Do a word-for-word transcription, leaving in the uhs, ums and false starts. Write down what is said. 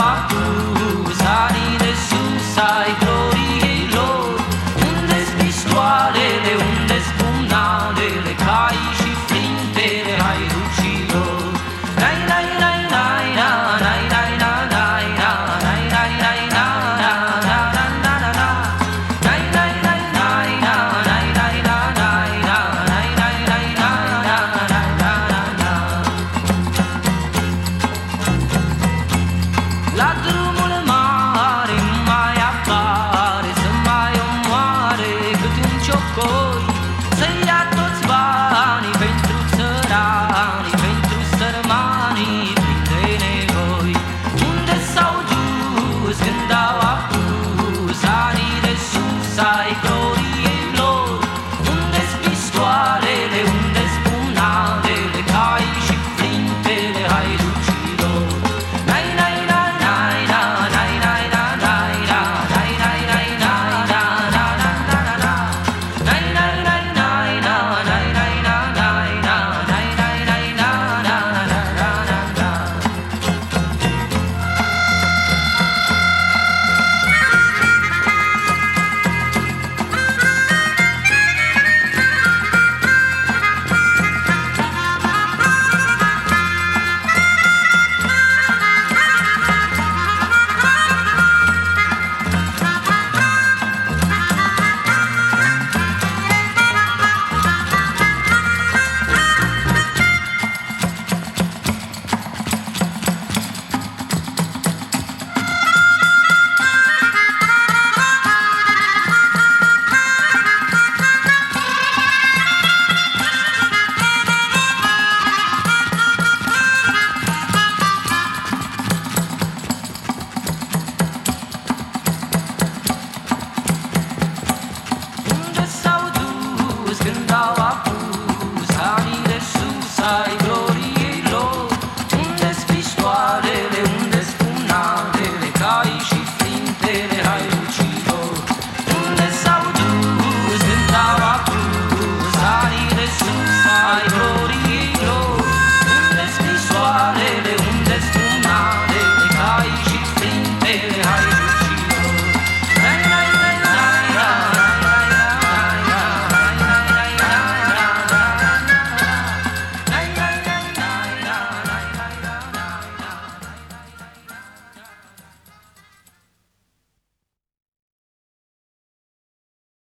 tu, sali de sus ai gloriei lor, unde-s pistoalele, unde-s pumnalele, cai și flintele haiducilor. Nai, nai, nai, nai, na, nai, nai, na, nai, na, nai, nai, nai, na, na, na, na, na, na, na. Nai, nai, nai, nai, na, nai, nai, na, nai, na, nai, nai, nai, na, na, na, na, na, na. La drum